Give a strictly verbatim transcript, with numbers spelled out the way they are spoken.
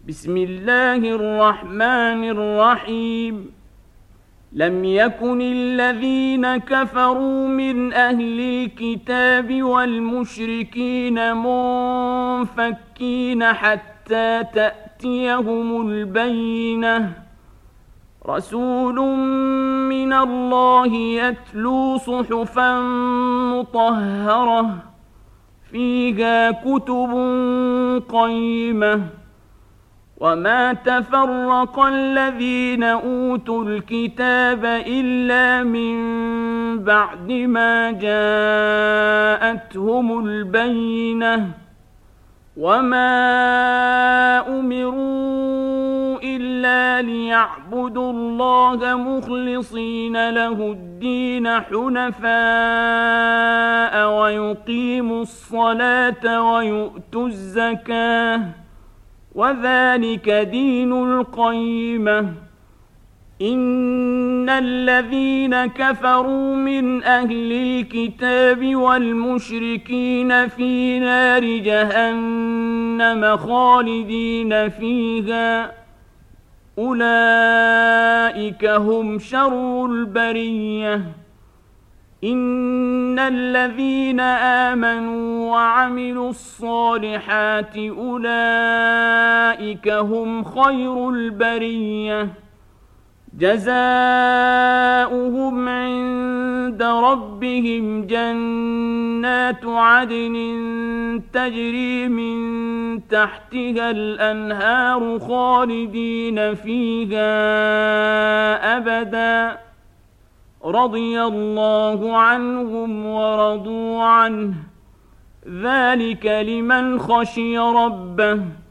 بسم الله الرحمن الرحيم لم يكن الذين كفروا من أهل الكتاب والمشركين منفكين حتى تأتيهم البينة رسول من الله يتلو صحفا مطهرة فيها كتب قيمة وما تفرق الذين أوتوا الكتاب إلا من بعد ما جاءتهم البينة وما أمروا إلا ليعبدوا الله مخلصين له الدين حنفاء ويقيموا الصلاة ويؤتوا الزكاة وذلك دين القيمة إن الذين كفروا من أهل الكتاب والمشركين في نار جهنم خالدين فيها أولئك هم شر البرية إن الذين آمنوا وعملوا الصالحات أولئك هم خير البرية جزاؤهم عند ربهم جنات عدن تجري من تحتها الأنهار خالدين فيها أبداً رضي الله عنهم ورضوا عنه ذلك لمن خشي ربه